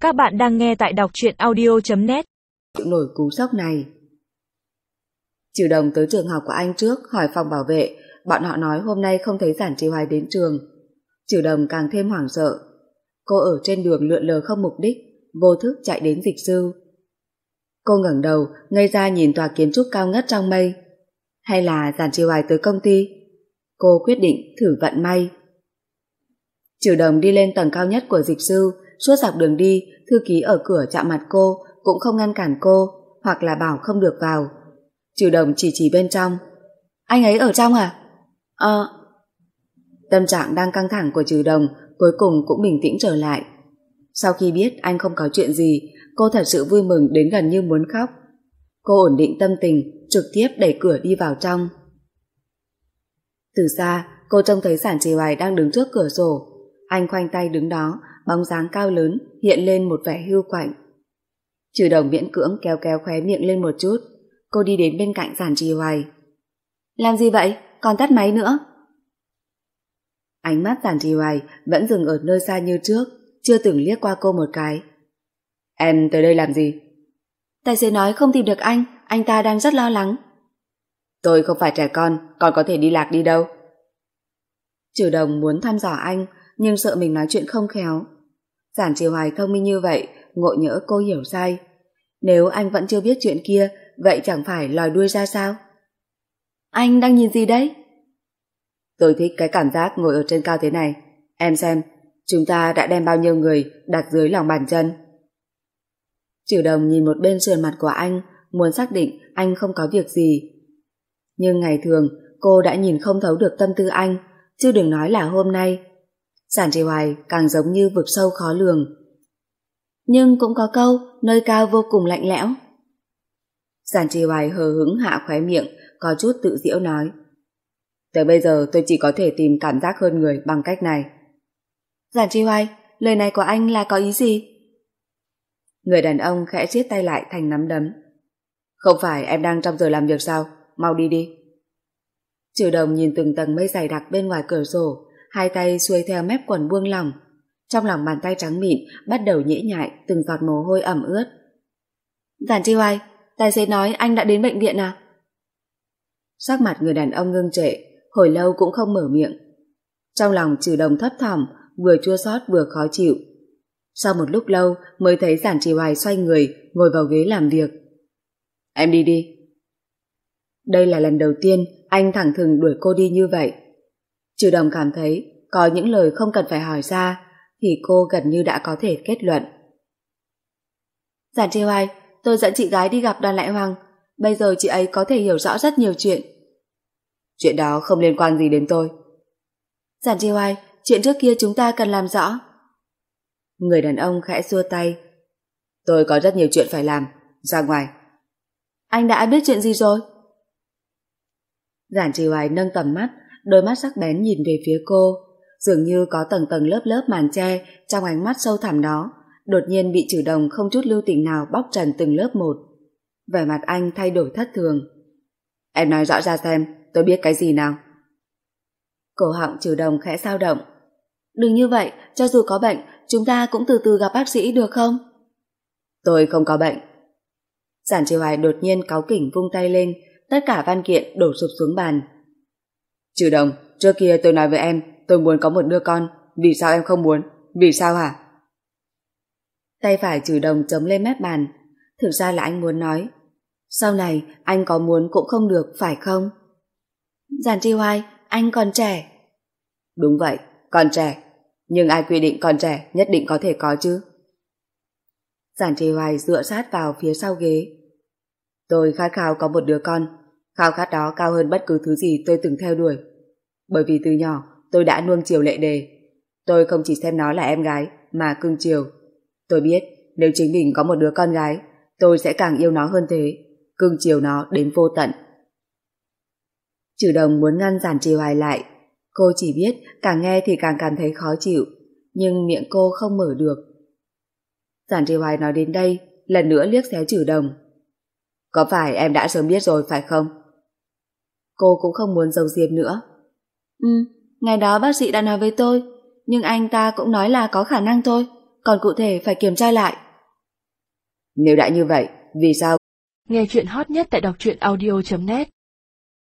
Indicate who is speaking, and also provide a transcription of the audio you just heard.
Speaker 1: Các bạn đang nghe tại đọc truyện audio.net.
Speaker 2: Nổi cú sốc này. Trừ Đồng tới trường học của anh trước, hỏi phòng bảo vệ, bọn họ nói hôm nay không thấy Giản Trì Hoài đến trường. Trừ Đồng càng thêm hoảng sợ. Cô ở trên đường lượn lờ không mục đích, vô thức chạy đến dịch sư. Cô ngẩng đầu, ngây ra nhìn tòa kiến trúc cao ngất trong mây. Hay là Giản Trì Hoài tới công ty? Cô quyết định thử vận may. Trừ Đồng đi lên tầng cao nhất của dịch sư. Suốt dọc đường đi, thư ký ở cửa chạm mặt cô cũng không ngăn cản cô, hoặc là bảo không được vào. Trừ Đồng chỉ bên trong. Anh ấy ở trong à? Tâm trạng đang căng thẳng của Trừ Đồng cuối cùng cũng bình tĩnh trở lại. Sau khi biết anh không có chuyện gì, cô thật sự vui mừng đến gần như muốn khóc. Cô ổn định tâm tình, trực tiếp đẩy cửa đi vào trong. Từ xa, cô trông thấy Giản Trì Hoài đang đứng trước cửa sổ. Anh khoanh tay đứng đó, bóng dáng cao lớn hiện lên một vẻ hưu quạnh. Trừ Đồng miễn cưỡng kéo khóe miệng lên một chút. Cô đi đến bên cạnh Giản Trì Hoài. Làm gì vậy? Còn tắt máy nữa. Ánh mắt Giản Trì Hoài vẫn dừng ở nơi xa như trước, chưa từng liếc qua cô một cái. Em tới đây làm gì? Tài xế nói không tìm được anh ta đang rất lo lắng. Tôi không phải trẻ con có thể đi lạc đi đâu. Trừ Đồng muốn thăm dò anh, nhưng sợ mình nói chuyện không khéo. Giản Trì Hoài thông minh như vậy, ngộ nhỡ cô hiểu sai. Nếu anh vẫn chưa biết chuyện kia, vậy chẳng phải lòi đuôi ra sao? Anh đang nhìn gì đấy? Tôi thích cái cảm giác ngồi ở trên cao thế này. Em xem, chúng ta đã đem bao nhiêu người đặt dưới lòng bàn chân. Trừ Đồng nhìn một bên sườn mặt của anh, muốn xác định anh không có việc gì. Nhưng ngày thường, cô đã nhìn không thấu được tâm tư anh, chứ đừng nói là hôm nay. Giản Trì Hoài càng giống như vực sâu khó lường. Nhưng cũng có câu, nơi cao vô cùng lạnh lẽo. Giản Trì Hoài hờ hững hạ khóe miệng, có chút tự giễu nói. Tới bây giờ tôi chỉ có thể tìm cảm giác hơn người bằng cách này. Giản Trì Hoài, lời này của anh là có ý gì? Người đàn ông khẽ siết tay lại thành nắm đấm. Không phải em đang trong giờ làm việc sao? Mau đi đi. Trừ Đồng nhìn từng tầng mây dày đặc bên ngoài cửa sổ, hai tay xuôi theo mép quần buông lỏng. Trong lòng bàn tay trắng mịn bắt đầu nhễ nhại từng giọt mồ hôi ẩm ướt. Giản Trì Hoài, tài xế nói anh đã đến bệnh viện à? Sắc mặt người đàn ông ngưng trệ, hồi lâu cũng không mở miệng. Trong lòng Trừ Đồng thấp thỏm, vừa chua xót vừa khó chịu. Sau một lúc lâu mới thấy Giản Trì Hoài xoay người, ngồi vào ghế làm việc. Em đi đi. Đây là lần đầu tiên anh thẳng thừng đuổi cô đi như vậy. Trừ Đồng cảm thấy có những lời không cần phải hỏi ra thì cô gần như đã có thể kết luận. Giản Trì Hoài, tôi dẫn chị gái đi gặp Đoàn Lại Hoàng. Bây giờ chị ấy có thể hiểu rõ rất nhiều chuyện. Chuyện đó không liên quan gì đến tôi. Giản Trì Hoài, chuyện trước kia chúng ta cần làm rõ. Người đàn ông khẽ xua tay. Tôi có rất nhiều chuyện phải làm. Ra ngoài. Anh đã biết chuyện gì rồi? Giản Trì Hoài nâng tầm mắt, đôi mắt sắc bén nhìn về phía cô, dường như có tầng tầng lớp lớp màn che trong ánh mắt sâu thẳm đó, đột nhiên bị Trừ Đồng không chút lưu tình nào bóc trần từng lớp một. Vẻ mặt anh thay đổi thất thường. Em nói rõ ra xem, tôi biết cái gì nào? Cổ họng Trừ Đồng khẽ dao động. Đừng như vậy, cho dù có bệnh, chúng ta cũng từ từ gặp bác sĩ được không? Tôi không có bệnh. Giản Trì Hoài đột nhiên cáu kỉnh vung tay lên, tất cả văn kiện đổ sụp xuống bàn. Trừ Đồng, trước kia tôi nói với em, tôi muốn có một đứa con, vì sao em không muốn? Vì sao hả? Tay phải Trừ Đồng chống lên mép bàn. Thực ra là anh muốn nói, sau này anh có muốn cũng không được, phải không? Giản Trì Hoài, anh còn trẻ. Đúng vậy, còn trẻ. Nhưng ai quy định còn trẻ nhất định có thể có chứ? Giản Trì Hoài dựa sát vào phía sau ghế. Tôi khát khao có một đứa con. Khao khát đó cao hơn bất cứ thứ gì tôi từng theo đuổi. Bởi vì từ nhỏ tôi đã nuông chiều Lệ Đề. Tôi không chỉ xem nó là em gái mà cưng chiều. Tôi biết nếu chính mình có một đứa con gái, tôi sẽ càng yêu nó hơn thế, cưng chiều nó đến vô tận. Trừ Đồng muốn ngăn Giản Trì Hoài lại. Cô chỉ biết càng nghe thì càng cảm thấy khó chịu, nhưng miệng cô không mở được. Giản Trì Hoài nói đến đây, lần nữa liếc xéo Trừ Đồng. Có phải em đã sớm biết rồi phải không? Cô cũng không muốn giấu giếm nữa. Ngày đó bác sĩ đã nói với tôi, nhưng anh ta cũng nói là có khả năng thôi, còn cụ thể phải kiểm tra lại. Nếu đã như vậy, vì sao?
Speaker 1: Nghe chuyện hot nhất tại đọc truyện audio.net